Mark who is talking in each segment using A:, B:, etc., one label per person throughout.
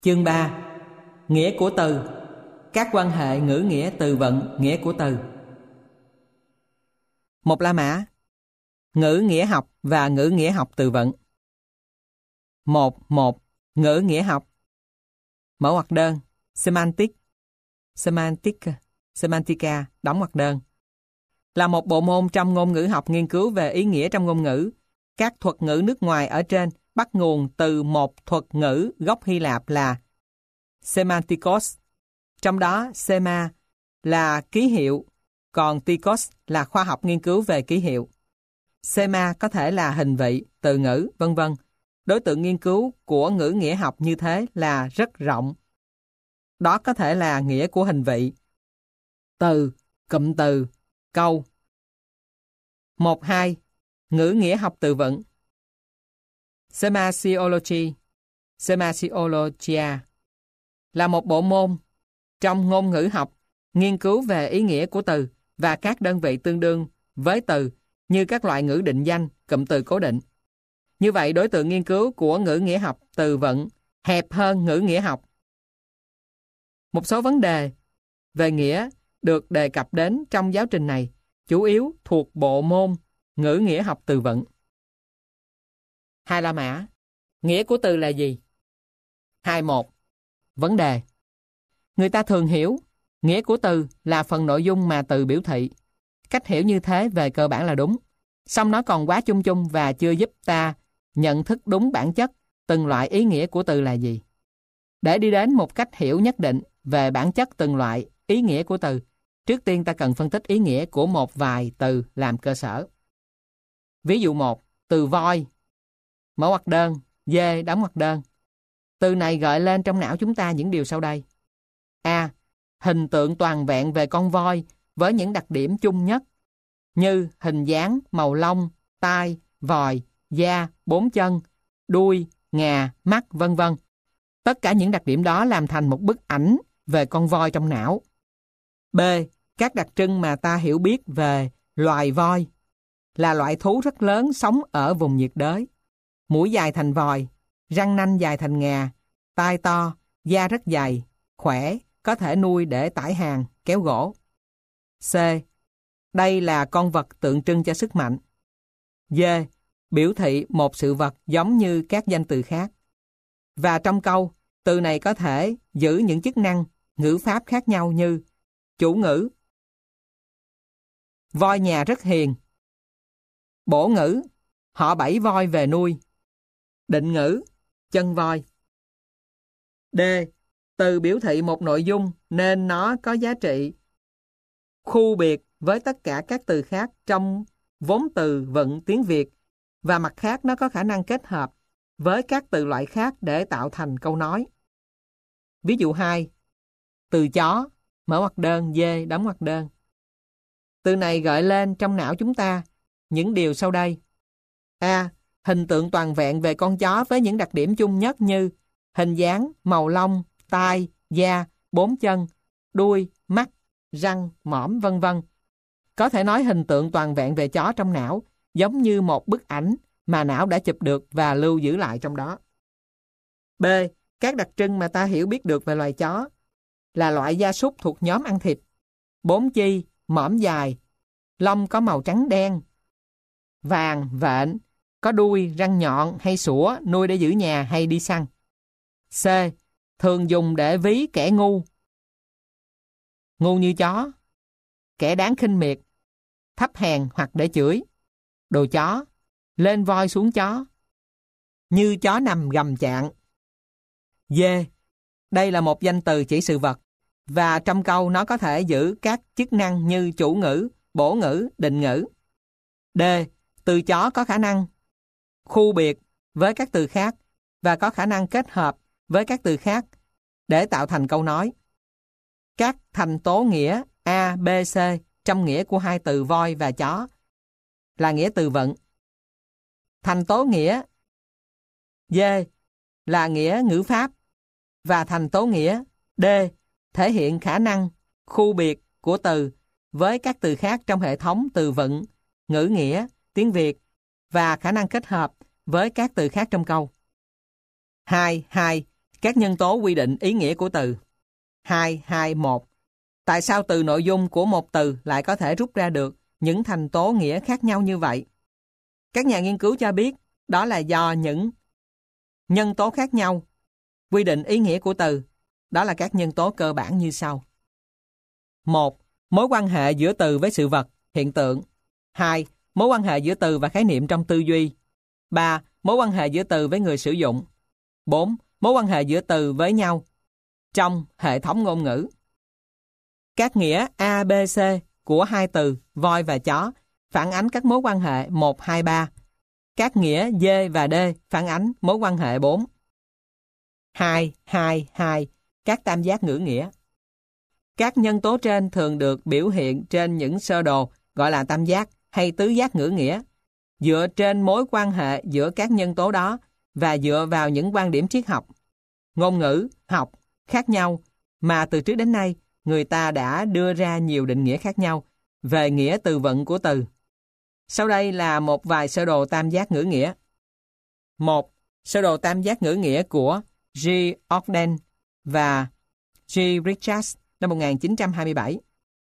A: Chương 3. Nghĩa của từ. Các quan hệ ngữ nghĩa từ vựng nghĩa của từ. Một La Mã. Ngữ nghĩa học và ngữ nghĩa học từ vựng. 1. Ngữ nghĩa học. Mở ngoặc đơn. Semantica, đóng ngoặc đơn. Là một bộ môn trong ngôn ngữ học nghiên cứu về ý nghĩa trong ngôn ngữ. Các thuật ngữ nước ngoài ở trên bắt nguồn từ một thuật ngữ gốc Hy Lạp là semantikos. Trong đó sema là ký hiệu, còn tikos là khoa học nghiên cứu về ký hiệu. Sema có thể là hình vị, từ ngữ, vân vân. Đối tượng nghiên cứu của ngữ nghĩa học như thế là rất rộng. Đó có thể là nghĩa của hình vị, từ, cụm từ, câu. 1-2. Ngữ nghĩa học từ vựng. Semasiologia là một bộ môn trong ngôn ngữ học nghiên cứu về ý nghĩa của từ và các đơn vị tương đương với từ như các loại ngữ định danh, cụm từ cố định. Như vậy, đối tượng nghiên cứu của ngữ nghĩa học từ vựng hẹp hơn ngữ nghĩa học. Một số vấn đề về nghĩa được đề cập đến trong giáo trình này, chủ yếu thuộc bộ môn ngữ nghĩa học từ vựng. 2 La Mã. Nghĩa của từ là gì? 2.1. Vấn đề. Người ta thường hiểu nghĩa của từ là phần nội dung mà từ biểu thị. Cách hiểu như thế về cơ bản là đúng, song nó còn quá chung chung và chưa giúp ta nhận thức đúng bản chất từng loại ý nghĩa của từ là gì. Để đi đến một cách hiểu nhất định về bản chất từng loại ý nghĩa của từ, trước tiên ta cần phân tích ý nghĩa của một vài từ làm cơ sở. Ví dụ 1. Từ voi. Mở ngoặc đơn, dê, đóng ngoặc đơn. Từ này gợi lên trong não chúng ta những điều sau đây. A. Hình tượng toàn vẹn về con voi với những đặc điểm chung nhất như hình dáng, màu lông, tai, vòi, da, 4 chân, đuôi, ngà, mắt, vân vân. Tất cả những đặc điểm đó làm thành một bức ảnh về con voi trong não. B. Các đặc trưng mà ta hiểu biết về loài voi là loại thú rất lớn sống ở vùng nhiệt đới. Mũi dài thành vòi, răng nanh dài thành ngà, tai to, da rất dày, khỏe, có thể nuôi để tải hàng, kéo gỗ. C. Đây là con vật tượng trưng cho sức mạnh. D. Biểu thị một sự vật giống như các danh từ khác. Và trong câu, từ này có thể giữ những chức năng ngữ pháp khác nhau như chủ ngữ, voi nhà rất hiền. Bổ ngữ, họ bẫy voi về nuôi. Định ngữ, chân voi. D. Từ biểu thị một nội dung nên nó có giá trị khu biệt với tất cả các từ khác trong vốn từ vựng tiếng Việt, và mặt khác nó có khả năng kết hợp với các từ loại khác để tạo thành câu nói. Ví dụ 2. Từ chó. Mở ngoặc đơn, dê, đóng ngoặc đơn. Từ này gợi lên trong não chúng ta những điều sau đây. A. Hình tượng toàn vẹn về con chó với những đặc điểm chung nhất như hình dáng, màu lông, tai, da, 4 chân, đuôi, mắt, răng, mõm, vân vân. Có thể nói hình tượng toàn vẹn về chó trong não giống như một bức ảnh mà não đã chụp được và lưu giữ lại trong đó. B. Các đặc trưng mà ta hiểu biết được về loài chó là loại gia súc thuộc nhóm ăn thịt, 4 chi, mõm dài, lông có màu trắng đen, vàng, vện, có đuôi, răng nhọn hay sủa, nuôi để giữ nhà hay đi săn. C. Thường dùng để ví kẻ ngu. Ngu như chó, kẻ đáng khinh miệt, thấp hèn hoặc để chửi. Đồ chó, lên voi xuống chó, như chó nằm gầm chạng. D. Đây là một danh từ chỉ sự vật, và trong câu nó có thể giữ các chức năng như chủ ngữ, bổ ngữ, định ngữ. D. Từ chó có khả năng khu biệt với các từ khác và có khả năng kết hợp với các từ khác để tạo thành câu nói. Các thành tố nghĩa A, B, C trong nghĩa của hai từ voi và chó là nghĩa từ vựng. Thành tố nghĩa D là nghĩa ngữ pháp, và thành tố nghĩa D thể hiện khả năng khu biệt của từ với các từ khác trong hệ thống từ vựng, ngữ nghĩa, tiếng Việt, và khả năng kết hợp với các từ khác trong câu. 2. Các nhân tố quy định ý nghĩa của từ. 2.2.1. Tại sao từ nội dung của một từ lại có thể rút ra được những thành tố nghĩa khác nhau như vậy? Các nhà nghiên cứu cho biết đó là do những nhân tố khác nhau quy định ý nghĩa của từ. Đó là các nhân tố cơ bản như sau. 1. Mối quan hệ giữa từ với sự vật, hiện tượng. 2. Mối quan hệ giữa từ và khái niệm trong tư duy. 3. Mối quan hệ giữa từ với người sử dụng. 4. Mối quan hệ giữa từ với nhau trong hệ thống ngôn ngữ. Các nghĩa A, B, C của hai từ voi và chó phản ánh các mối quan hệ 1, 2, 3. Các nghĩa D và D phản ánh mối quan hệ 4. 2, 2, 2. Các tam giác ngữ nghĩa. Các nhân tố trên thường được biểu hiện trên những sơ đồ gọi là tam giác hay tứ giác ngữ nghĩa, dựa trên mối quan hệ giữa các nhân tố đó và dựa vào những quan điểm triết học, ngôn ngữ, học khác nhau mà từ trước đến nay người ta đã đưa ra nhiều định nghĩa khác nhau về nghĩa từ vựng của từ. Sau đây là một vài sơ đồ tam giác ngữ nghĩa. 1. Sơ đồ tam giác ngữ nghĩa của G. Ogden và G. Richards năm 1927.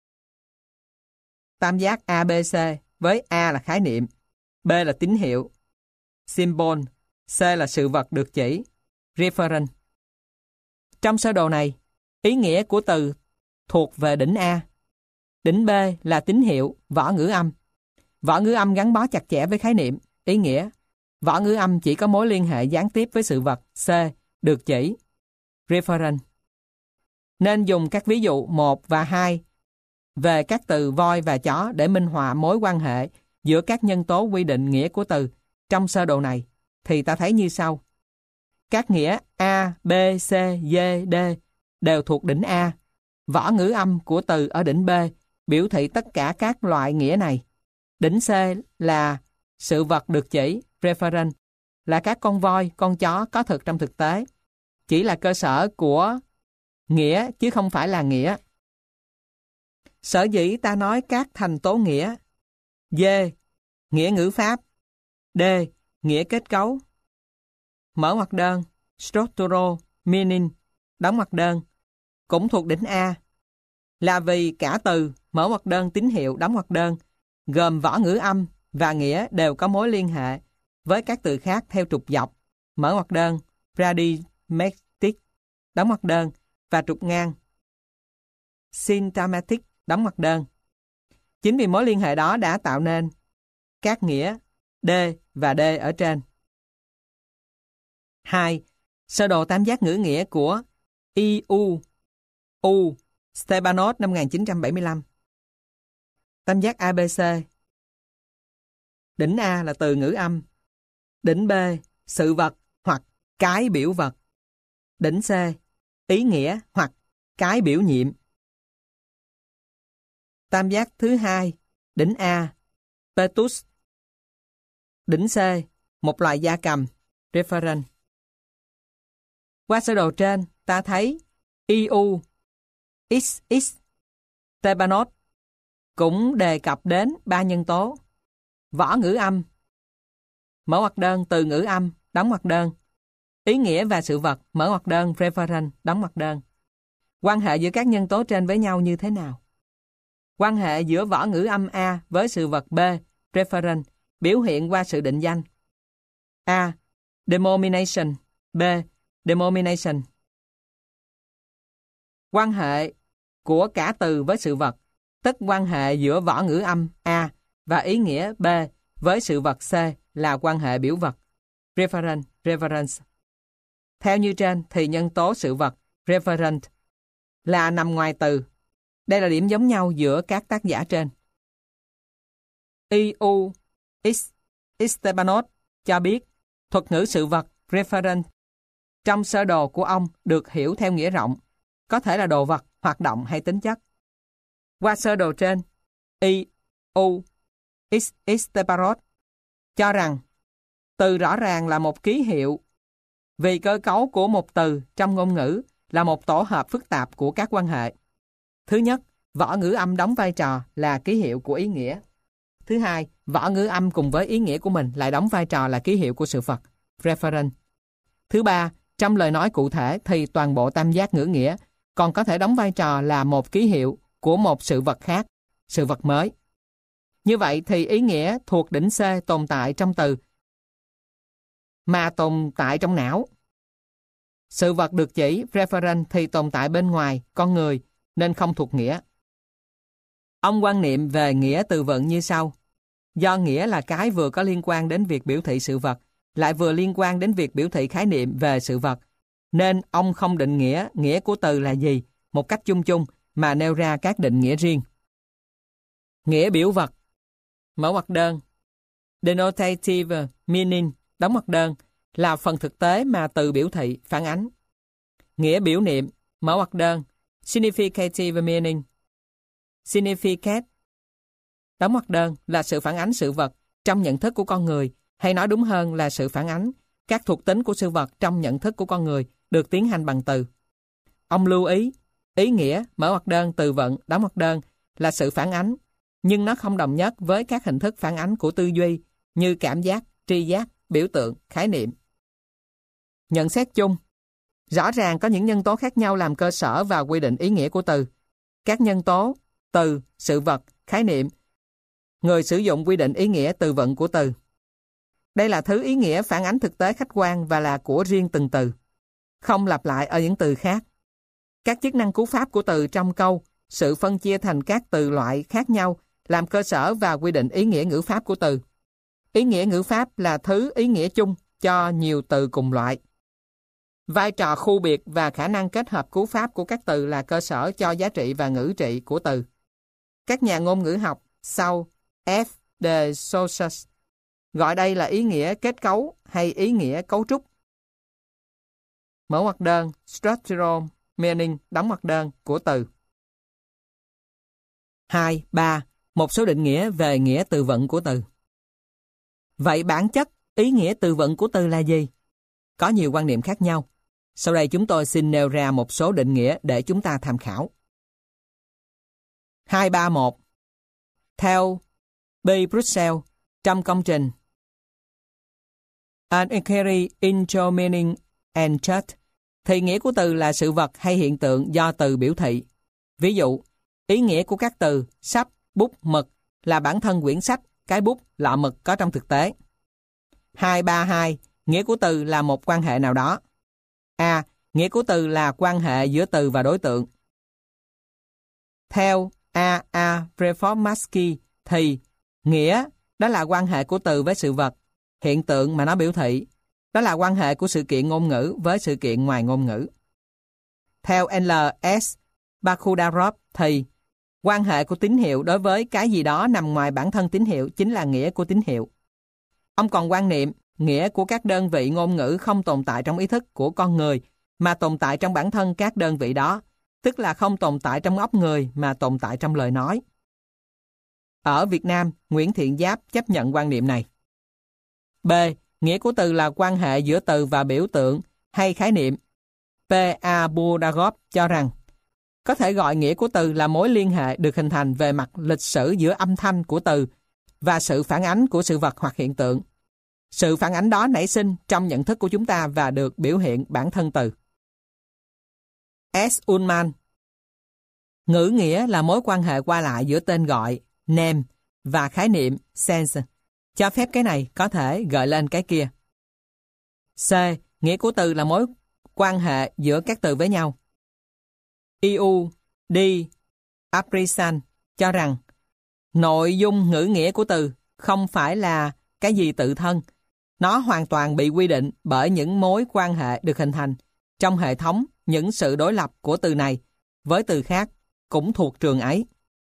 A: Tam giác ABC với A là khái niệm, B là tín hiệu, symbol, C là sự vật được chỉ, reference. Trong sơ đồ này, ý nghĩa của từ thuộc về đỉnh A. Đỉnh B là tín hiệu, võ ngữ âm. Võ ngữ âm gắn bó chặt chẽ với khái niệm, ý nghĩa. Võ ngữ âm chỉ có mối liên hệ gián tiếp với sự vật, C, được chỉ, reference. Nên dùng các ví dụ 1 và 2 về các từ voi và chó để minh họa mối quan hệ giữa các nhân tố quy định nghĩa của từ trong sơ đồ này, thì ta thấy như sau. Các nghĩa A, B, C, D, D đều thuộc đỉnh A. Võ ngữ âm của từ ở đỉnh B biểu thị tất cả các loại nghĩa này. Đỉnh C là sự vật được chỉ, reference, là các con voi, con chó có thực trong thực tế. Chỉ là cơ sở của nghĩa chứ không phải là nghĩa. Sở dĩ ta nói các thành tố nghĩa. D. Nghĩa ngữ pháp. D. Nghĩa kết cấu. Mở ngoặc đơn, structural meaning, đóng ngoặc đơn, cũng thuộc đỉnh A. Là vì cả từ, mở ngoặc đơn tín hiệu, đóng ngoặc đơn, gồm võ ngữ âm và nghĩa đều có mối liên hệ với các từ khác theo trục dọc, mở ngoặc đơn, paradigmatic, đóng ngoặc đơn, và trục ngang, syntagmatic, đóng ngoặc đơn. Chính vì mối liên hệ đó đã tạo nên các nghĩa D và D ở trên. 2. Sơ đồ tam giác ngữ nghĩa của I.U. Stepanov năm 1975. Tam giác ABC. Đỉnh A là từ ngữ âm. Đỉnh B, sự vật hoặc cái biểu vật. Đỉnh C, ý nghĩa hoặc cái biểu nhiệm. Tam giác thứ hai, đỉnh A, Petus. Đỉnh C, một loài gia cầm, reference. Qua sơ đồ trên, ta thấy I.U. XX Stepanov cũng đề cập đến ba nhân tố. Võ ngữ âm, mở ngoặc đơn từ ngữ âm, đóng ngoặc đơn, ý nghĩa và sự vật, mở ngoặc đơn, reference, đóng ngoặc đơn. Quan hệ giữa các nhân tố trên với nhau như thế nào? Quan hệ giữa võ ngữ âm A với sự vật B, reference, biểu hiện qua sự định danh. A. Denomination. B. Denomination. Quan hệ của cả từ với sự vật, tức quan hệ giữa võ ngữ âm A và ý nghĩa B với sự vật C là quan hệ biểu vật, reference, reference. Theo như trên thì nhân tố sự vật, reference, là nằm ngoài từ. Đây là điểm giống nhau giữa các tác giả trên. I.U. Stepanov cho biết thuật ngữ sự vật, reference, trong sơ đồ của ông được hiểu theo nghĩa rộng, có thể là đồ vật, hoạt động hay tính chất. Qua sơ đồ trên, I.U. Stepanov cho rằng từ rõ ràng là một ký hiệu vì cơ cấu của một từ trong ngôn ngữ là một tổ hợp phức tạp của các quan hệ. Thứ nhất, võ ngữ âm đóng vai trò là ký hiệu của ý nghĩa. Thứ hai, võ ngữ âm cùng với ý nghĩa của mình lại đóng vai trò là ký hiệu của sự vật, reference. Thứ ba, Trong lời nói cụ thể thì toàn bộ tam giác ngữ nghĩa còn có thể đóng vai trò là một ký hiệu của một sự vật khác, sự vật mới. Như vậy thì ý nghĩa thuộc đỉnh C tồn tại trong từ mà tồn tại trong não. Sự vật được chỉ, reference, thì tồn tại bên ngoài, con người, nên không thuộc nghĩa. Ông quan niệm về nghĩa từ vựng như sau. Do nghĩa là cái vừa có liên quan đến việc biểu thị sự vật, lại vừa liên quan đến việc biểu thị khái niệm về sự vật, nên ông không định nghĩa của từ là gì, một cách chung chung, mà nêu ra các định nghĩa riêng. Nghĩa biểu vật, mở ngoặc đơn, denotative meaning, đóng ngoặc đơn, là phần thực tế mà từ biểu thị, phản ánh. Nghĩa biểu niệm, mở ngoặc đơn, significative meaning, significate, đóng ngoặc đơn, là sự phản ánh sự vật trong nhận thức của con người, hay nói đúng hơn là sự phản ánh các thuộc tính của sự vật trong nhận thức của con người được tiến hành bằng từ. Ông lưu ý nghĩa, mở ngoặc đơn, từ vựng, đóng ngoặc đơn, là sự phản ánh, nhưng nó không đồng nhất với các hình thức phản ánh của tư duy như cảm giác, tri giác, biểu tượng, khái niệm. Nhận xét chung, rõ ràng có những nhân tố khác nhau làm cơ sở và quy định ý nghĩa của từ. Các nhân tố, từ, sự vật, khái niệm, người sử dụng quy định ý nghĩa từ vựng của từ. Đây là thứ ý nghĩa phản ánh thực tế khách quan và là của riêng từng từ, không lặp lại ở những từ khác. Các chức năng cú pháp của từ trong câu, sự phân chia thành các từ loại khác nhau làm cơ sở và quy định ý nghĩa ngữ pháp của từ. Ý nghĩa ngữ pháp là thứ ý nghĩa chung cho nhiều từ cùng loại. Vai trò khu biệt và khả năng kết hợp cú pháp của các từ là cơ sở cho giá trị và ngữ trị của từ. Các nhà ngôn ngữ học sau F. de Saussure gọi đây là ý nghĩa kết cấu hay ý nghĩa cấu trúc. Mở ngoặc đơn, structural meaning, đóng ngoặc đơn, của từ. 2. 3. Một số định nghĩa về nghĩa từ vựng của từ. Vậy bản chất, ý nghĩa từ vựng của từ là gì? Có nhiều quan niệm khác nhau. Sau đây chúng tôi xin nêu ra một số định nghĩa để chúng ta tham khảo. 231. Theo B. Brussels, trong công trình An Inquiry into Meaning and Truth, thì nghĩa của từ là sự vật hay hiện tượng do từ biểu thị. Ví dụ, ý nghĩa của các từ sách, bút, mực là bản thân quyển sách, cái bút, lọ mực có trong thực tế. 232. Nghĩa của từ là một quan hệ nào đó. A. Nghĩa của từ là quan hệ giữa từ và đối tượng. Theo A. Preformatsky thì nghĩa đó là quan hệ của từ với sự vật, hiện tượng mà nó biểu thị. Đó là quan hệ của sự kiện ngôn ngữ với sự kiện ngoài ngôn ngữ. Theo L.S. Bakhudarov thì quan hệ của tín hiệu đối với cái gì đó nằm ngoài bản thân tín hiệu chính là nghĩa của tín hiệu. Ông còn quan niệm nghĩa của các đơn vị ngôn ngữ không tồn tại trong ý thức của con người mà tồn tại trong bản thân các đơn vị đó, tức là không tồn tại trong óc người mà tồn tại trong lời nói. Ở Việt Nam, Nguyễn Thiện Giáp chấp nhận quan niệm này. B. Nghĩa của từ là quan hệ giữa từ và biểu tượng hay khái niệm. P.A. Budagov cho rằng có thể gọi nghĩa của từ là mối liên hệ được hình thành về mặt lịch sử giữa âm thanh của từ và sự phản ánh của sự vật hoặc hiện tượng. Sự phản ánh đó nảy sinh trong nhận thức của chúng ta và được biểu hiện bản thân từ. S. Ullman. Ngữ nghĩa là mối quan hệ qua lại giữa tên gọi, name, và khái niệm, sense, cho phép cái này có thể gợi lên cái kia. C. Nghĩa của từ là mối quan hệ giữa các từ với nhau. I.U. D. Aprisan cho rằng nội dung ngữ nghĩa của từ không phải là cái gì tự thân. Nó hoàn toàn bị quy định bởi những mối quan hệ được hình thành trong hệ thống những sự đối lập của từ này với từ khác cũng thuộc trường ấy.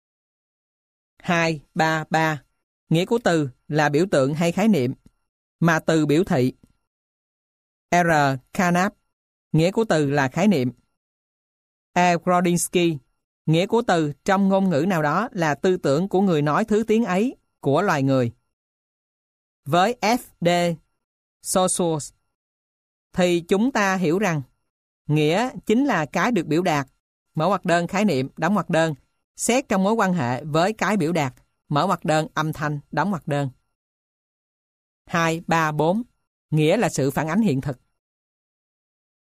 A: 2.3.3. Nghĩa của từ là biểu tượng hay khái niệm mà từ biểu thị. R. Carnap. Nghĩa của từ là khái niệm. E. Grodinsky. Nghĩa của từ trong ngôn ngữ nào đó là tư tưởng của người nói thứ tiếng ấy của loài người. Với F. D. Saussure thì chúng ta hiểu rằng nghĩa chính là cái được biểu đạt, mở ngoặc đơn khái niệm, đóng ngoặc đơn, xét trong mối quan hệ với cái biểu đạt, mở ngoặc đơn âm thanh, đóng ngoặc đơn. 2, 3, 4. Nghĩa là sự phản ánh hiện thực.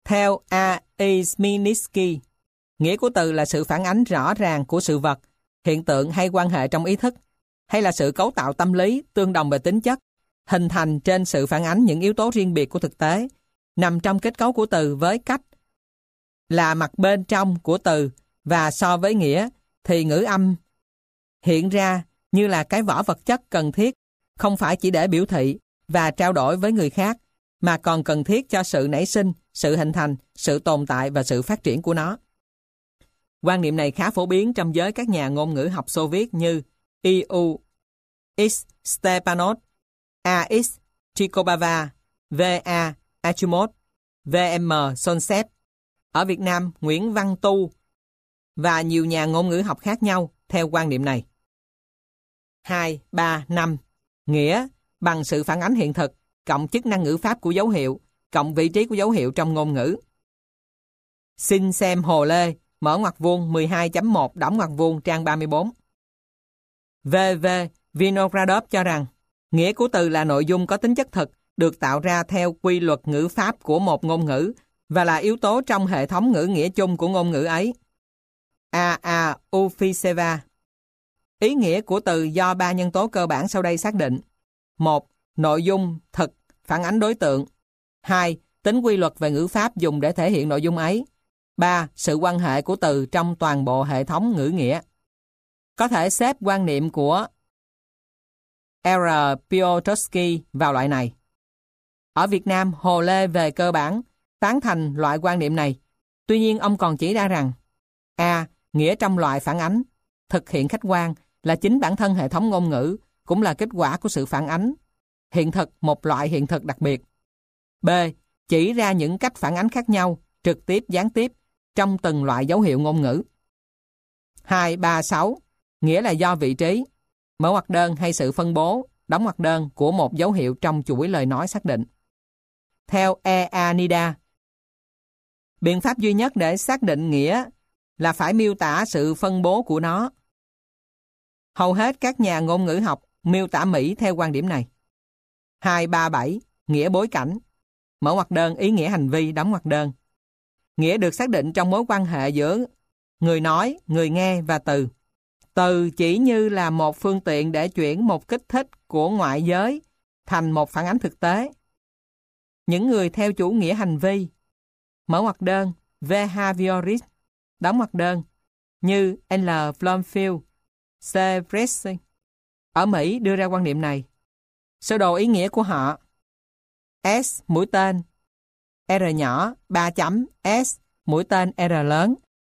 A: Theo A. E. Smirnitsky, nghĩa của từ là sự phản ánh rõ ràng của sự vật, hiện tượng hay quan hệ trong ý thức, hay là sự cấu tạo tâm lý tương đồng về tính chất, hình thành trên sự phản ánh những yếu tố riêng biệt của thực tế, nằm trong kết cấu của từ với cách là mặt bên trong của từ, và so với nghĩa thì ngữ âm hiện ra như là cái vỏ vật chất cần thiết, không phải chỉ để biểu thị và trao đổi với người khác, mà còn cần thiết cho sự nảy sinh, sự hình thành, sự tồn tại và sự phát triển của nó. Quan niệm này khá phổ biến trong giới các nhà ngôn ngữ học Xô Viết như I.U. X. Stepanov, A.X. Chikobava, V.A. Achimov, V.M. Sonset. Ở Việt Nam, Nguyễn Văn Tu và nhiều nhà ngôn ngữ học khác nhau theo quan niệm này. 2, 3, 5. Nghĩa bằng sự phản ánh hiện thực, cộng chức năng ngữ pháp của dấu hiệu, cộng vị trí của dấu hiệu trong ngôn ngữ. Xin xem Hồ Lê, mở ngoặc vuông 12.1 đóng ngoặc vuông trang 34. V.V. Vinogradov cho rằng, nghĩa của từ là nội dung có tính chất thực, được tạo ra theo quy luật ngữ pháp của một ngôn ngữ và là yếu tố trong hệ thống ngữ nghĩa chung của ngôn ngữ ấy. A. Ufiseva. Ý nghĩa của từ do 3 nhân tố cơ bản sau đây xác định. 1. Nội dung thực, phản ánh đối tượng. 2. Tính quy luật về ngữ pháp dùng để thể hiện nội dung ấy. 3. Sự quan hệ của từ trong toàn bộ hệ thống ngữ nghĩa. Có thể xếp quan niệm của R. Piotrowski vào loại này. Ở Việt Nam, Hồ Lê về cơ bản tán thành loại quan niệm này. Tuy nhiên, ông còn chỉ ra rằng A. Nghĩa trong loại phản ánh, thực hiện khách quan là chính bản thân hệ thống ngôn ngữ, cũng là kết quả của sự phản ánh hiện thực, một loại hiện thực đặc biệt. B. Chỉ ra những cách phản ánh khác nhau, trực tiếp, gián tiếp, trong từng loại dấu hiệu ngôn ngữ. 2, 3, 6. Nghĩa là do vị trí, mở ngoặc đơn hay sự phân bố, đóng ngoặc đơn của một dấu hiệu trong chuỗi lời nói xác định. Theo E.A. Nida, biện pháp duy nhất để xác định nghĩa là phải miêu tả sự phân bố của nó. Hầu hết các nhà ngôn ngữ học miêu tả Mỹ theo quan điểm này. 2, 3, 7. Nghĩa bối cảnh, mở ngoặc đơn ý nghĩa hành vi, đóng ngoặc đơn. Nghĩa được xác định trong mối quan hệ giữa người nói, người nghe và từ. Từ chỉ như là một phương tiện để chuyển một kích thích của ngoại giới thành một phản ánh thực tế. Những người theo chủ nghĩa hành vi, mở ngoặc đơn, behaviorist, đóng ngoặc đơn, như L. Blomfield, C. Bresci, ở Mỹ đưa ra quan niệm này. Sơ đồ ý nghĩa của họ: S mũi tên, R nhỏ, 3 chấm, S mũi tên R lớn.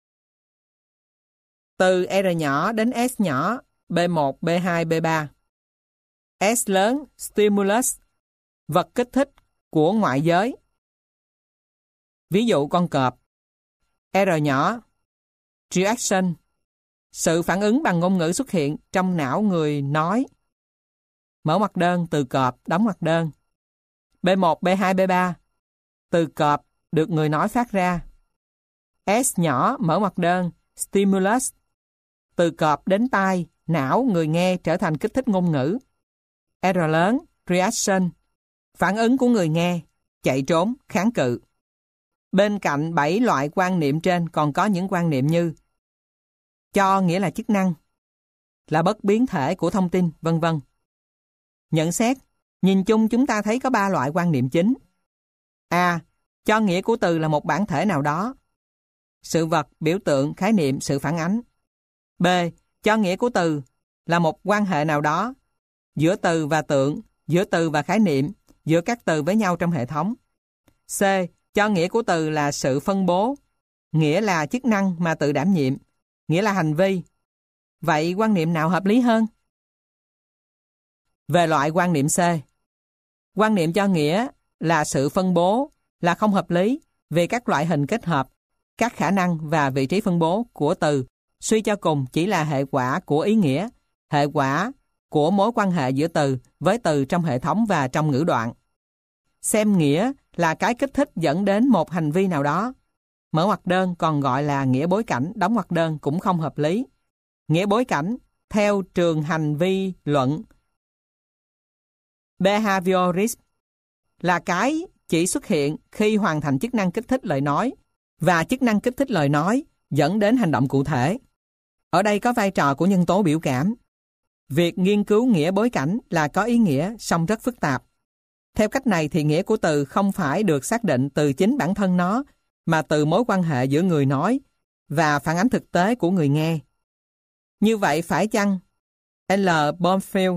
A: Từ R nhỏ đến S nhỏ, B1, B2, B3. S lớn, stimulus, vật kích thích của ngoại giới. Ví dụ con cọp. R nhỏ, reaction, sự phản ứng bằng ngôn ngữ xuất hiện trong não người nói. Mở ngoặc đơn từ cọp, đóng ngoặc đơn. B1, B2, B3. Từ cọp được người nói phát ra. S nhỏ, mở ngoặc đơn, stimulus, từ cọp đến tai, não người nghe trở thành kích thích ngôn ngữ. R lớn, reaction, phản ứng của người nghe, chạy trốn, kháng cự. Bên cạnh 7 loại quan niệm trên còn có những quan niệm như cho nghĩa là chức năng, là bất biến thể của thông tin, vân vân. Nhận xét, nhìn chung chúng ta thấy có 3 loại quan niệm chính. A. Cho nghĩa của từ là một bản thể nào đó, sự vật, biểu tượng, khái niệm, sự phản ánh. B. Cho nghĩa của từ là một quan hệ nào đó giữa từ và tượng, giữa từ và khái niệm, giữa các từ với nhau trong hệ thống. C. Cho nghĩa của từ là sự phân bố, nghĩa là chức năng mà từ đảm nhiệm, nghĩa là hành vi. Vậy quan niệm nào hợp lý hơn? Về loại quan niệm C, quan niệm cho nghĩa là sự phân bố là không hợp lý vì các loại hình kết hợp, các khả năng và vị trí phân bố của từ suy cho cùng chỉ là hệ quả của ý nghĩa, hệ quả của mối quan hệ giữa từ với từ trong hệ thống và trong ngữ đoạn. Xem nghĩa là cái kích thích dẫn đến một hành vi nào đó. Mở ngoặc đơn còn gọi là nghĩa bối cảnh, đóng ngoặc đơn cũng không hợp lý. Nghĩa bối cảnh, theo trường hành vi luận behaviorism, là cái chỉ xuất hiện khi hoàn thành chức năng kích thích lời nói, và chức năng kích thích lời nói dẫn đến hành động cụ thể. Ở đây có vai trò của nhân tố biểu cảm. Việc nghiên cứu nghĩa bối cảnh là có ý nghĩa song rất phức tạp. Theo cách này thì nghĩa của từ không phải được xác định từ chính bản thân nó, mà từ mối quan hệ giữa người nói và phản ánh thực tế của người nghe. Như vậy phải chăng L. Bromfield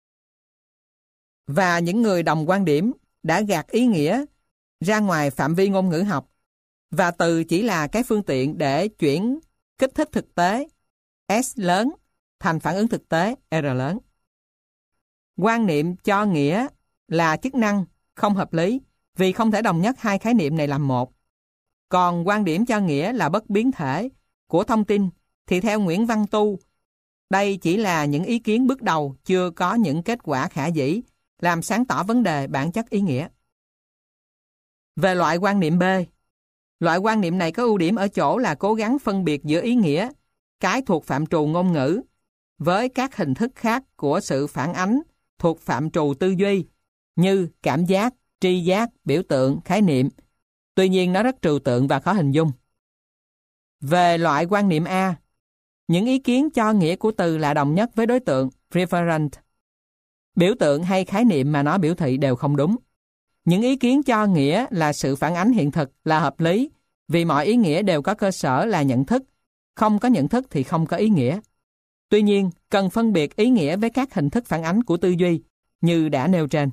A: và những người đồng quan điểm đã gạt ý nghĩa ra ngoài phạm vi ngôn ngữ học, và từ chỉ là cái phương tiện để chuyển kích thích thực tế S lớn thành phản ứng thực tế R lớn. Quan niệm cho nghĩa là chức năng không hợp lý vì không thể đồng nhất hai khái niệm này làm một. Còn quan điểm cho nghĩa là bất biến thể của thông tin thì theo Nguyễn Văn Tu, đây chỉ là những ý kiến bước đầu chưa có những kết quả khả dĩ làm sáng tỏ vấn đề bản chất ý nghĩa. Về loại quan niệm B, loại quan niệm này có ưu điểm ở chỗ là cố gắng phân biệt giữa ý nghĩa, cái thuộc phạm trù ngôn ngữ, với các hình thức khác của sự phản ánh thuộc phạm trù tư duy như cảm giác, tri giác, biểu tượng, khái niệm. Tuy nhiên nó rất trừu tượng và khó hình dung. Về loại quan niệm A, những ý kiến cho nghĩa của từ là đồng nhất với đối tượng referent. Biểu tượng hay khái niệm mà nó biểu thị đều không đúng. Những ý kiến cho nghĩa là sự phản ánh hiện thực là hợp lý vì mọi ý nghĩa đều có cơ sở là nhận thức. Không có nhận thức thì không có ý nghĩa. Tuy nhiên, cần phân biệt ý nghĩa với các hình thức phản ánh của tư duy như đã nêu trên.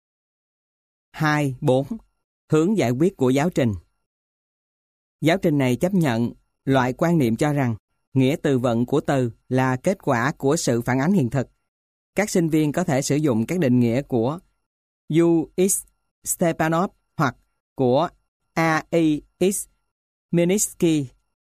B: 2.4. Hướng giải quyết của giáo trình. Giáo trình này chấp nhận loại quan niệm cho rằng nghĩa từ vựng của từ là kết quả của sự phản ánh hiện thực. Các sinh viên có thể sử dụng các định nghĩa của U.X. Stepanov hoặc của A.I.X. Minsky.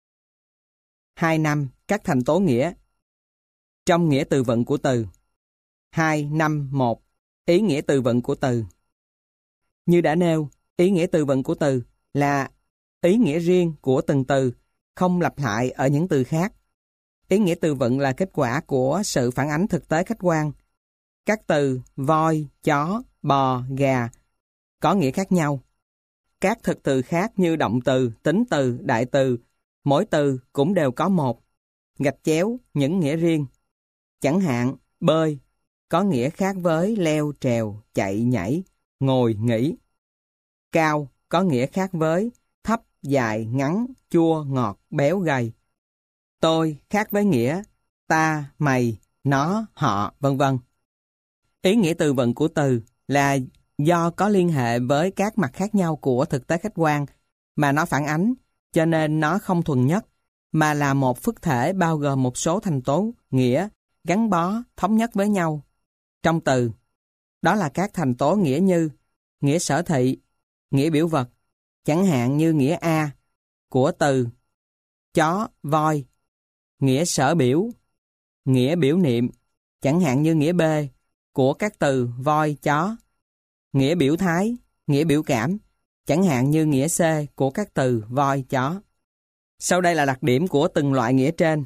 B: 2.5. Các thành tố nghĩa trong nghĩa từ vựng của từ. 2.5.1. Ý nghĩa từ vựng của từ. Như đã nêu, ý nghĩa từ vựng của từ là ý nghĩa riêng của từng từ, không lặp lại ở những từ khác. Ý nghĩa từ vựng là kết quả của sự phản ánh thực tế khách quan. Các từ voi, chó, bò, gà có nghĩa khác nhau. Các thực từ khác như động từ, tính từ, đại từ, mỗi từ cũng đều có một gạch chéo những nghĩa riêng. Chẳng hạn, bơi có nghĩa khác với leo, trèo, chạy, nhảy, ngồi, nghỉ. Cao có nghĩa khác với thấp, dài, ngắn, chua, ngọt, béo, gầy. Tôi khác với nghĩa ta, mày, nó, họ, vân vân. Ý nghĩa từ vựng của từ là do có liên hệ với các mặt khác nhau của thực tế khách quan mà nó phản ánh, cho nên nó không thuần nhất, mà là một phức thể bao gồm một số thành tố nghĩa gắn bó, thống nhất với nhau trong từ. Đó là các thành tố nghĩa như nghĩa sở thị, nghĩa biểu vật, chẳng hạn như nghĩa A của từ chó, voi, nghĩa sở biểu, nghĩa biểu niệm, chẳng hạn như nghĩa B của các từ voi, chó, nghĩa biểu thái, nghĩa biểu cảm, chẳng hạn như nghĩa C của các từ voi, chó. Sau đây là đặc điểm của từng loại nghĩa trên.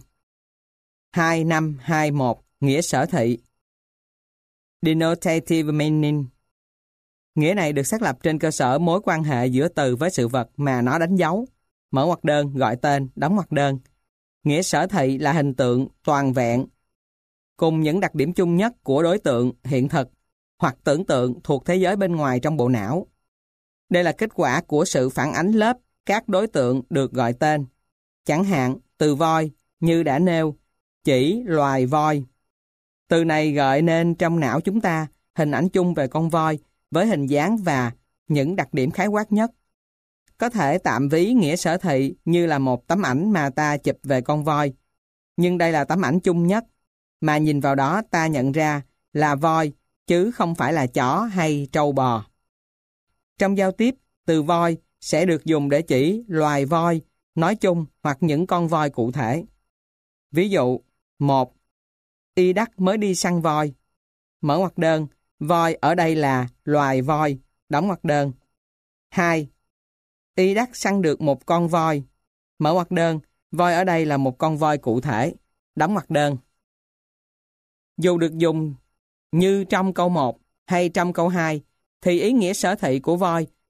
B: 2.5.2.1 nghĩa sở thị. Denotative meaning. Nghĩa này được xác lập trên cơ sở mối quan hệ giữa từ với sự vật mà nó đánh dấu. Mở ngoặc đơn, gọi tên, đóng ngoặc đơn. Nghĩa sở thị là hình tượng toàn vẹn, cùng những đặc điểm chung nhất của đối tượng hiện thực hoặc tưởng tượng thuộc thế giới bên ngoài trong bộ não. Đây là kết quả của sự phản ánh lớp các đối tượng được gọi tên. Chẳng hạn, từ voi, như đã nêu, chỉ loài voi. Từ này gợi nên trong não chúng ta hình ảnh chung về con voi với hình dáng và những đặc điểm khái quát nhất. Có thể tạm ví nghĩa sở thị như là một tấm ảnh mà ta chụp về con voi. Nhưng đây là tấm ảnh chung nhất, mà nhìn vào đó ta nhận ra là voi, chứ không phải là chó hay trâu bò. Trong giao tiếp, từ voi sẽ được dùng để chỉ loài voi, nói chung hoặc những con voi cụ thể. Ví dụ, 1. Y Đắc mới đi săn voi. Mở ngoặc đơn, voi ở đây là loài voi, đóng ngoặc đơn. 2. Y Đắc săn được một con voi. Mở ngoặc đơn, voi ở đây là một con voi cụ thể, đóng ngoặc đơn. Dù được dùng như trong câu 1 hay trong câu 2, thì ý nghĩa sở thị của voi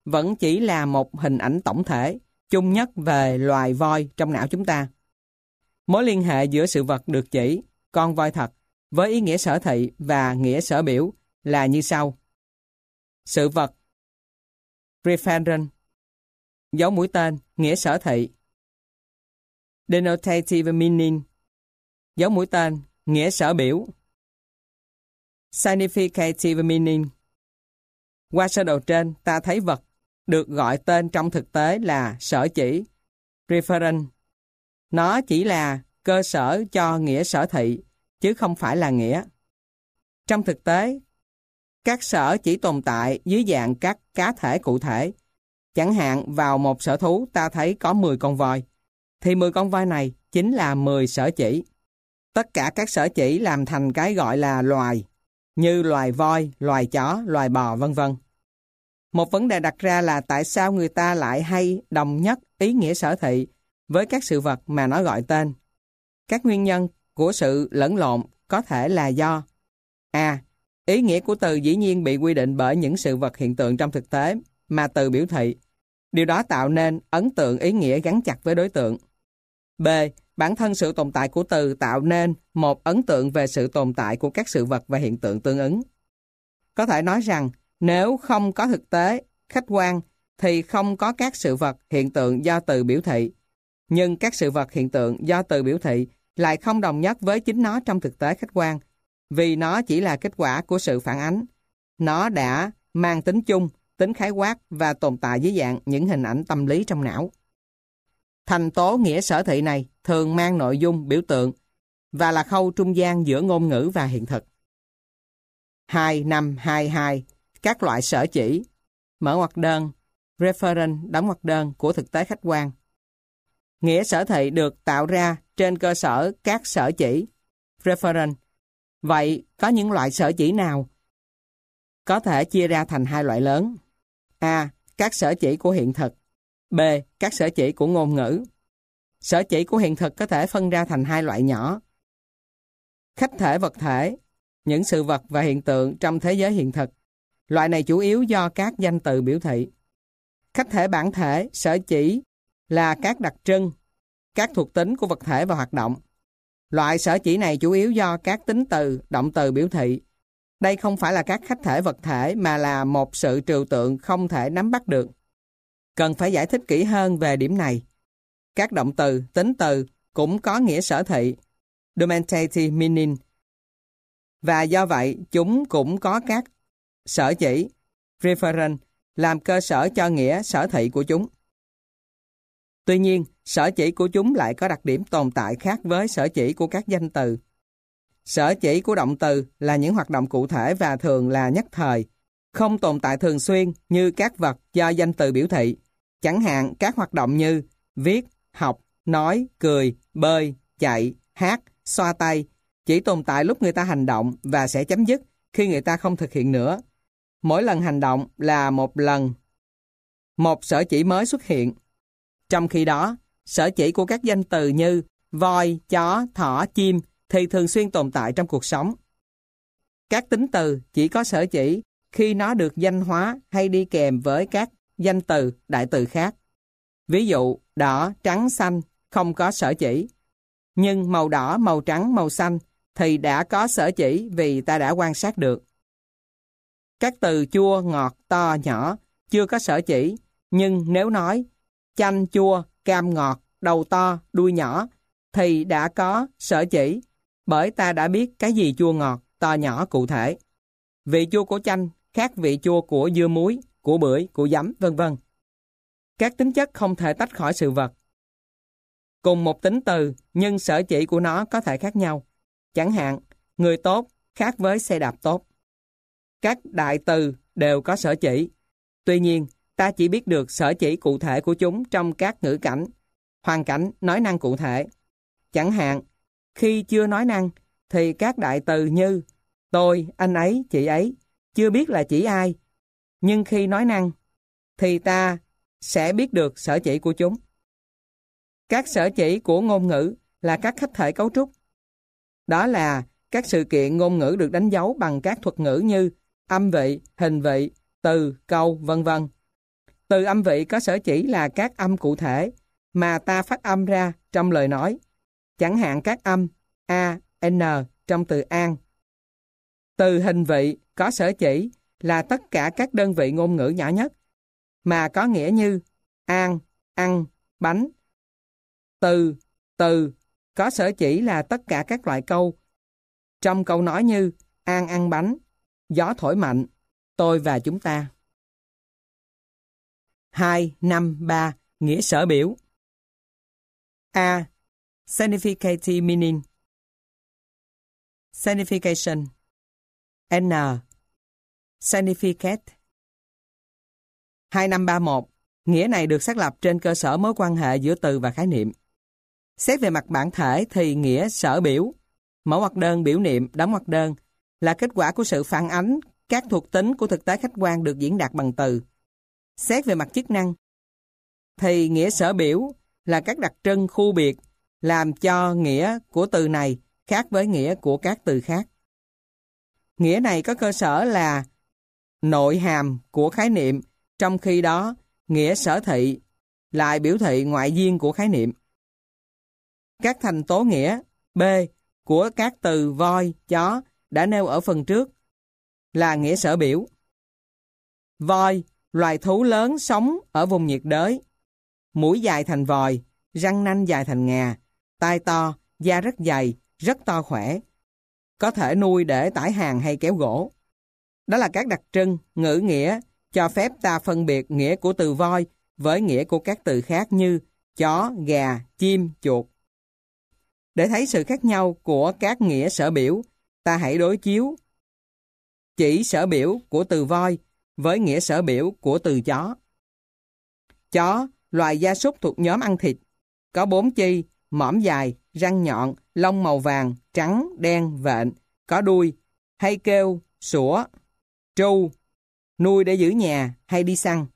B: vẫn chỉ là một hình ảnh tổng thể, chung nhất về loài voi trong não chúng ta. Mối liên hệ giữa sự vật được chỉ, con voi thật, với ý nghĩa sở thị và nghĩa sở biểu là như sau. Sự vật, referent, dấu mũi tên, nghĩa sở thị. Denotative meaning, dấu mũi tên, nghĩa sở biểu. Significative meaning. Qua sơ đồ trên, ta thấy vật được gọi tên trong thực tế là sở chỉ, referent. Nó chỉ là cơ sở cho nghĩa sở thị, chứ không phải là nghĩa. Trong thực tế, các sở chỉ tồn tại dưới dạng các cá thể cụ thể. Chẳng hạn vào một sở thú ta thấy có 10 con voi, thì 10 con voi này chính là 10 sở chỉ. Tất cả các sở chỉ làm thành cái gọi là loài, như loài voi, loài chó, loài bò, vân vân. Một vấn đề đặt ra là tại sao người ta lại hay đồng nhất ý nghĩa sở thị với các sự vật mà nó gọi tên. Các nguyên nhân của sự lẫn lộn có thể là do A. Ý nghĩa của từ dĩ nhiên bị quy định bởi những sự vật hiện tượng trong thực tế mà từ biểu thị. Điều đó tạo nên ấn tượng ý nghĩa gắn chặt với đối tượng. B. Bản thân sự tồn tại của từ tạo nên một ấn tượng về sự tồn tại của các sự vật và hiện tượng tương ứng. Có thể nói rằng nếu không có thực tế, khách quan thì không có các sự vật hiện tượng do từ biểu thị. Nhưng các sự vật hiện tượng do từ biểu thị lại không đồng nhất với chính nó trong thực tế khách quan, vì nó chỉ là kết quả của sự phản ánh. Nó đã mang tính chung, tính khái quát và tồn tại dưới dạng những hình ảnh tâm lý trong não. Thành tố nghĩa sở thị này thường mang nội dung biểu tượng và là khâu trung gian giữa ngôn ngữ và hiện thực. 2522. Các loại sở chỉ, mở ngoặc đơn, referent, đóng ngoặc đơn của thực tế khách quan. Nghĩa sở thị được tạo ra trên cơ sở các sở chỉ, referent. Vậy có những loại sở chỉ nào? Có thể chia ra thành hai loại lớn. A. Các sở chỉ của hiện thực. B. Các sở chỉ của ngôn ngữ. Sở chỉ của hiện thực có thể phân ra thành hai loại nhỏ. Khách thể vật thể, những sự vật và hiện tượng trong thế giới hiện thực. Loại này chủ yếu do các danh từ biểu thị. Khách thể bản thể, sở chỉ là các đặc trưng, các thuộc tính của vật thể và hoạt động. Loại sở chỉ này chủ yếu do các tính từ, động từ biểu thị. Đây không phải là các khách thể vật thể mà là một sự trừu tượng không thể nắm bắt được. Cần phải giải thích kỹ hơn về điểm này. Các động từ, tính từ cũng có nghĩa sở thị, denotative meaning. Và do vậy, chúng cũng có các sở chỉ, referent, làm cơ sở cho nghĩa sở thị của chúng. Tuy nhiên, sở chỉ của chúng lại có đặc điểm tồn tại khác với sở chỉ của các danh từ. Sở chỉ của động từ là những hoạt động cụ thể và thường là nhất thời, không tồn tại thường xuyên như các vật do danh từ biểu thị. Chẳng hạn các hoạt động như viết, học, nói, cười, bơi, chạy, hát, xoa tay chỉ tồn tại lúc người ta hành động và sẽ chấm dứt khi người ta không thực hiện nữa. Mỗi lần hành động là một lần một sở chỉ mới xuất hiện. Trong khi đó, sở chỉ của các danh từ như voi, chó, thỏ, chim thì thường xuyên tồn tại trong cuộc sống. Các tính từ chỉ có sở chỉ khi nó được danh hóa hay đi kèm với các danh từ, đại từ khác. Ví dụ, đỏ, trắng, xanh không có sở chỉ. Nhưng màu đỏ, màu trắng, màu xanh thì đã có sở chỉ vì ta đã quan sát được. Các từ chua, ngọt, to, nhỏ chưa có sở chỉ, nhưng nếu nói chanh chua, cam ngọt, đầu to, đuôi nhỏ thì đã có sở chỉ, bởi ta đã biết cái gì chua ngọt, to nhỏ cụ thể. Vị chua của chanh khác vị chua của dưa muối, của bưởi, của giấm, vân vân. Các tính chất không thể tách khỏi sự vật. Cùng một tính từ, nhưng sở chỉ của nó có thể khác nhau. Chẳng hạn, người tốt khác với xe đạp tốt. Các đại từ đều có sở chỉ. Tuy nhiên, ta chỉ biết được sở chỉ cụ thể của chúng trong các ngữ cảnh, hoàn cảnh, nói năng cụ thể. Chẳng hạn, khi chưa nói năng, thì các đại từ như tôi, anh ấy, chị ấy chưa biết là chỉ ai. Nhưng khi nói năng, thì ta sẽ biết được sở chỉ của chúng. Các sở chỉ của ngôn ngữ là các khách thể cấu trúc. Đó là các sự kiện ngôn ngữ được đánh dấu bằng các thuật ngữ như âm vị, hình vị, từ, câu, vân vân. Từ âm vị có sở chỉ là các âm cụ thể mà ta phát âm ra trong lời nói, chẳng hạn các âm A, N trong từ an. Từ hình vị có sở chỉ là tất cả các đơn vị ngôn ngữ nhỏ nhất mà có nghĩa như an, ăn, bánh. Từ có sở chỉ là tất cả các loại câu trong câu nói như an ăn bánh, gió thổi mạnh, tôi và chúng ta. 2, 5, 3. Nghĩa sở biểu. A. Significative meaning. Signification. N. Significate. 2531. Nghĩa này được xác lập trên cơ sở mối quan hệ giữa từ và khái niệm. Xét về mặt bản thể thì nghĩa sở biểu, mẫu hoặc đơn, biểu niệm, đóng hoặc đơn là kết quả của sự phản ánh các thuộc tính của thực tế khách quan được diễn đạt bằng từ. Xét về mặt chức năng thì nghĩa sở biểu là các đặc trưng khu biệt làm cho nghĩa của từ này khác với nghĩa của các từ khác. Nghĩa này có cơ sở là nội hàm của khái niệm, trong khi đó nghĩa sở thị lại biểu thị ngoại duyên của khái niệm. Các thành tố nghĩa B của các từ voi, chó đã nêu ở phần trước là nghĩa sở biểu. Voi, loài thú lớn sống ở vùng nhiệt đới, mũi dài thành vòi, răng nanh dài thành ngà, tai to, da rất dày, rất to khỏe, có thể nuôi để tải hàng hay kéo gỗ. Đó là các đặc trưng ngữ nghĩa cho phép ta phân biệt nghĩa của từ voi với nghĩa của các từ khác như chó, gà, chim, chuột. Để thấy sự khác nhau của các nghĩa sở biểu, ta hãy đối chiếu chỉ sở biểu của từ voi với nghĩa sở biểu của từ chó. Chó, loài gia súc thuộc nhóm ăn thịt, có 4 chi, mõm dài, răng nhọn, lông màu vàng, trắng, đen, vện, có đuôi, hay kêu, sủa, tru, nuôi để giữ nhà hay đi săn.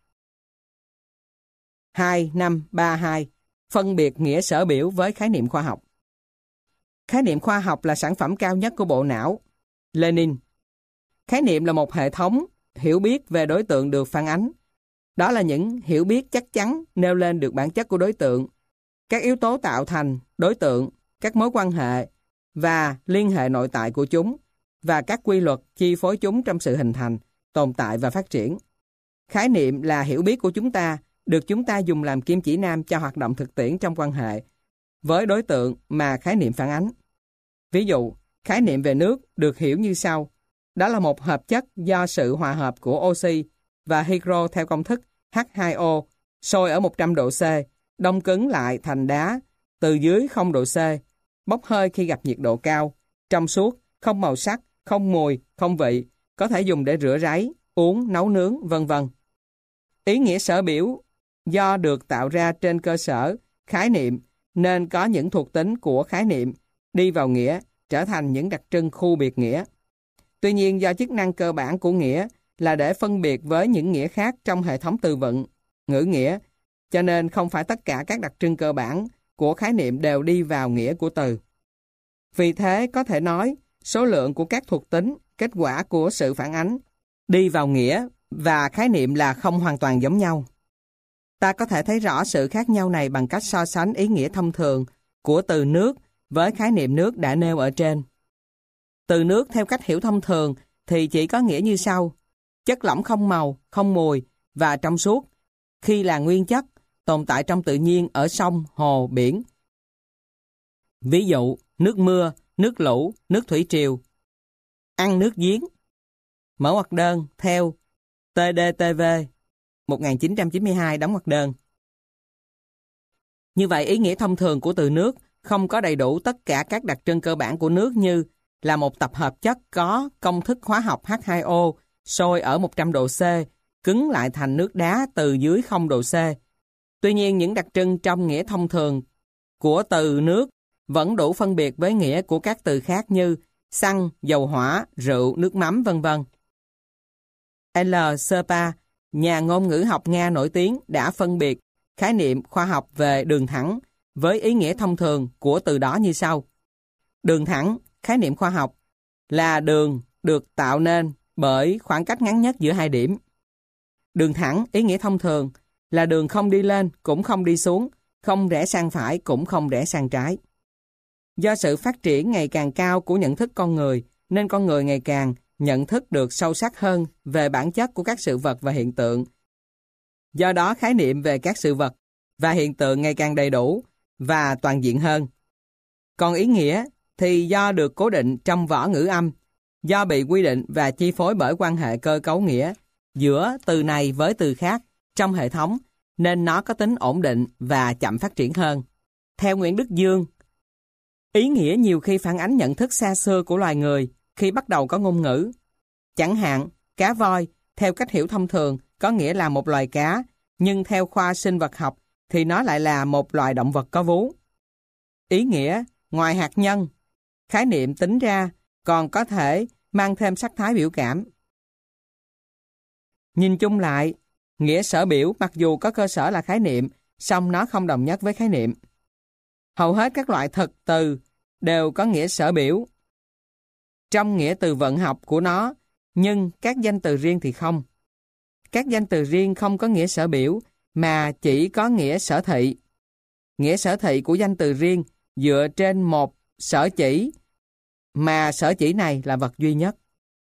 B: 2, 5, 3, 2. Phân biệt nghĩa sở biểu với khái niệm khoa học. Khái niệm khoa học là sản phẩm cao nhất của bộ não. Lenin. Khái niệm là một hệ thống hiểu biết về đối tượng được phản ánh. Đó là những hiểu biết chắc chắn nêu lên được bản chất của đối tượng, các yếu tố tạo thành đối tượng, các mối quan hệ và liên hệ nội tại của chúng, và các quy luật chi phối chúng trong sự hình thành, tồn tại và phát triển. Khái niệm là hiểu biết của chúng ta, được chúng ta dùng làm kim chỉ nam cho hoạt động thực tiễn trong quan hệ với đối tượng mà khái niệm phản ánh. Ví dụ, khái niệm về nước được hiểu như sau. Đó là một hợp chất do sự hòa hợp của oxy và hydro theo công thức H2O, sôi ở 100 độ C, đông cứng lại thành đá từ dưới 0 độ C, bốc hơi khi gặp nhiệt độ cao, trong suốt, không màu sắc, không mùi, không vị, có thể dùng để rửa ráy, uống, nấu nướng, vân vân. Ý nghĩa sở biểu do được tạo ra trên cơ sở khái niệm nên có những thuộc tính của khái niệm đi vào nghĩa, trở thành những đặc trưng khu biệt nghĩa. Tuy nhiên, do chức năng cơ bản của nghĩa là để phân biệt với những nghĩa khác trong hệ thống từ vựng, ngữ nghĩa, cho nên không phải tất cả các đặc trưng cơ bản của khái niệm đều đi vào nghĩa của từ. Vì thế, có thể nói, số lượng của các thuộc tính, kết quả của sự phản ánh, đi vào nghĩa và khái niệm là không hoàn toàn giống nhau. Ta có thể thấy rõ sự khác nhau này bằng cách so sánh ý nghĩa thông thường của từ nước với khái niệm nước đã nêu ở trên. Từ nước theo cách hiểu thông thường thì chỉ có nghĩa như sau: chất lỏng không màu, không mùi và trong suốt, khi là nguyên chất, tồn tại trong tự nhiên ở sông, hồ, biển. Ví dụ, nước mưa, nước lũ, nước thủy triều. Ăn nước giếng. Mở ngoặc đơn theo TDTV 1992 đóng ngoặc đơn. Như vậy, ý nghĩa thông thường của từ nước không có đầy đủ tất cả các đặc trưng cơ bản của nước như là một tập hợp chất có công thức hóa học H2O, sôi ở 100 độ C, cứng lại thành nước đá từ dưới 0 độ C. Tuy nhiên, những đặc trưng trong nghĩa thông thường của từ nước vẫn đủ phân biệt với nghĩa của các từ khác như xăng, dầu hỏa, rượu, nước mắm, vân vân. L. Serpa, nhà ngôn ngữ học Nga nổi tiếng, đã phân biệt khái niệm khoa học về đường thẳng với ý nghĩa thông thường của từ đó như sau. Đường thẳng, khái niệm khoa học, là đường được tạo nên bởi khoảng cách ngắn nhất giữa hai điểm. Đường thẳng, ý nghĩa thông thường, là đường không đi lên cũng không đi xuống, không rẽ sang phải cũng không rẽ sang trái. Do sự phát triển ngày càng cao của nhận thức con người, nên con người ngày càng nhận thức được sâu sắc hơn về bản chất của các sự vật và hiện tượng. Do đó, khái niệm về các sự vật và hiện tượng ngày càng đầy đủ và toàn diện hơn. Còn ý nghĩa thì do được cố định trong võ ngữ âm, do bị quy định và chi phối bởi quan hệ cơ cấu nghĩa giữa từ này với từ khác trong hệ thống, nên nó có tính ổn định và chậm phát triển hơn. Theo Nguyễn Đức Dương, ý nghĩa nhiều khi phản ánh nhận thức xa xưa của loài người khi bắt đầu có ngôn ngữ. Chẳng hạn, cá voi, theo cách hiểu thông thường, có nghĩa là một loài cá, nhưng theo khoa sinh vật học thì nó lại là một loài động vật có vú. Ý nghĩa, ngoài hạt nhân, khái niệm tính ra còn có thể mang thêm sắc thái biểu cảm. Nhìn chung lại, nghĩa sở biểu mặc dù có cơ sở là khái niệm, song nó không đồng nhất với khái niệm. Hầu hết các loại thực từ đều có nghĩa sở biểu trong nghĩa từ vận học của nó, nhưng các danh từ riêng thì không. Các danh từ riêng không có nghĩa sở biểu, mà chỉ có nghĩa sở thị. Nghĩa sở thị của danh từ riêng dựa trên một sở chỉ, mà sở chỉ này là vật duy nhất.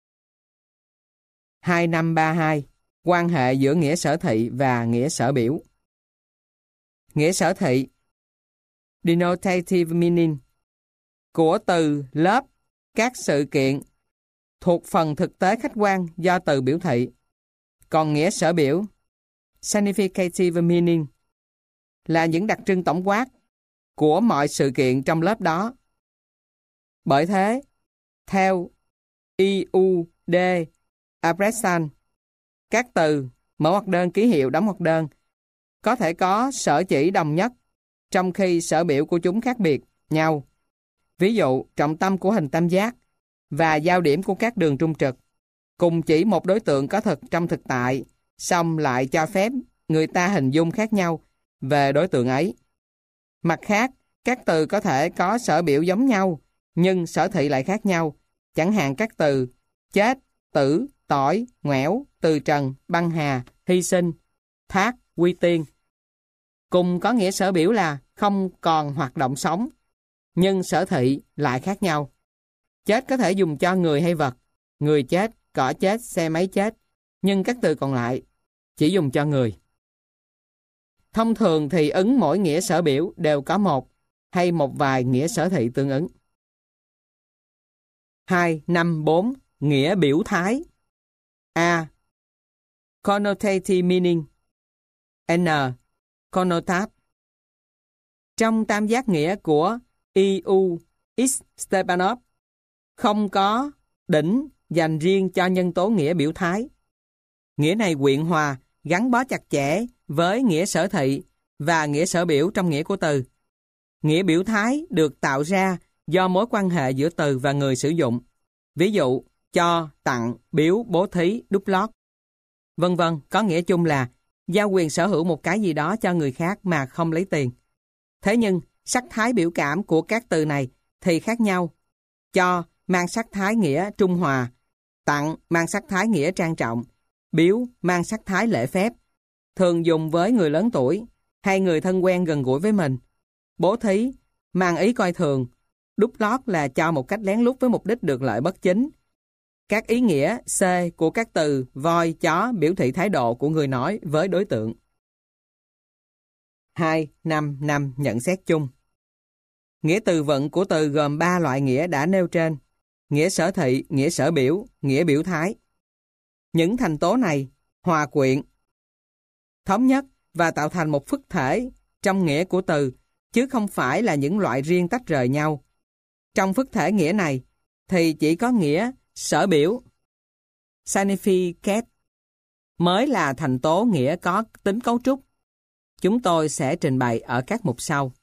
B: 2532. Quan hệ giữa nghĩa sở thị và nghĩa sở biểu. Nghĩa sở thị denotative meaning của từ lớp các sự kiện thuộc phần thực tế khách quan do từ biểu thị. Còn nghĩa sở biểu significative meaning là những đặc trưng tổng quát của mọi sự kiện trong lớp đó. Bởi thế, theo I.U.D. Abresan, các từ mở ngoặc đơn, ký hiệu, đóng ngoặc đơn có thể có sở chỉ đồng nhất, trong khi sở biểu của chúng khác biệt nhau. Ví dụ, trọng tâm của hình tam giác và giao điểm của các đường trung trực cùng chỉ một đối tượng có thực trong thực tại, song lại cho phép người ta hình dung khác nhau về đối tượng ấy. Mặt khác, các từ có thể có sở biểu giống nhau, nhưng sở thị lại khác nhau. Chẳng hạn các từ chết, tử, tỏi, ngoẻo, từ trần, băng hà, hy sinh, thác, quy tiên. Cùng có nghĩa sở biểu là không còn hoạt động sống, nhưng sở thị lại khác nhau. Chết có thể dùng cho người hay vật, người chết, cỏ chết, xe máy chết, nhưng các từ còn lại chỉ dùng cho người. Thông thường thì ứng mỗi nghĩa sở biểu đều có một hay một vài nghĩa sở thị tương ứng. 254. Nghĩa biểu thái. A. Connotative meaning. N. Connotate. Trong tam giác nghĩa của I.U. Stepanov, không có đỉnh dành riêng cho nhân tố nghĩa biểu thái. Nghĩa này quyện hòa, gắn bó chặt chẽ với nghĩa sở thị và nghĩa sở biểu trong nghĩa của từ. Nghĩa biểu thái được tạo ra do mối quan hệ giữa từ và người sử dụng. Ví dụ, cho, tặng, biếu, bố thí, đút lót, vân vân, có nghĩa chung là giao quyền sở hữu một cái gì đó cho người khác mà không lấy tiền. Thế nhưng, sắc thái biểu cảm của các từ này thì khác nhau. Cho mang sắc thái nghĩa trung hòa, tặng mang sắc thái nghĩa trang trọng, biếu mang sắc thái lễ phép, thường dùng với người lớn tuổi hay người thân quen gần gũi với mình. Bố thí mang ý coi thường, đút lót là cho một cách lén lút với mục đích được lợi bất chính. Các ý nghĩa C của các từ voi, chó biểu thị thái độ của người nói với đối tượng. 255. Nhận xét chung. Nghĩa từ vựng của từ gồm 3 loại nghĩa đã nêu trên: nghĩa sở thị, nghĩa sở biểu, nghĩa biểu thái. Những thành tố này hòa quyện, thống nhất và tạo thành một phức thể trong nghĩa của từ, chứ không phải là những loại riêng tách rời nhau. Trong phức thể nghĩa này thì chỉ có nghĩa sở biểu significate mới là thành tố nghĩa có tính cấu trúc. Chúng tôi sẽ trình bày ở các mục sau.